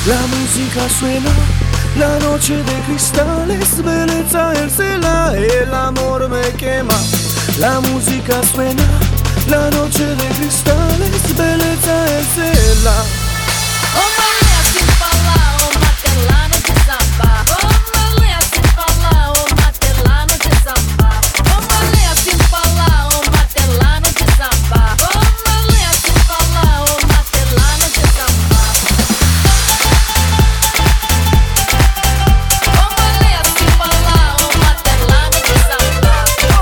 La música suena, la noche de cristales, belleza el cela, el amor me quema. La música suena, la noche de cristales, belleza el cela. Uma mulher sem falar, uma martelando de samba. Uma mulher sem falar, uma martelando de samba. Uma mulher sem falar, uma martelando de samba. Uma mulher sem falar, uma martelando de samba. Uma mulher sem falar, uma martelando de samba.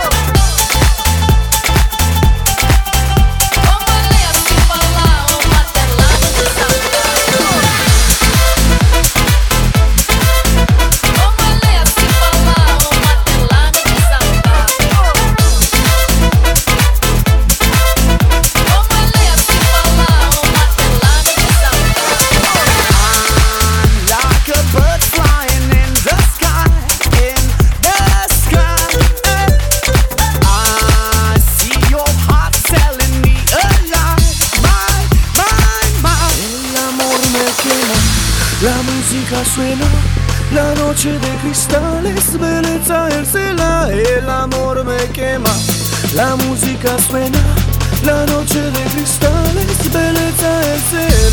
Uma mulher sem falar, uma martelando de samba. Like a bird flying in the sky, in the sky. I see your heart telling me a lie. El amor me quema, la música suena, la noche de cristales, belleza el cela. El amor me quema, la música suena, la noche de cristales, belleza el cela.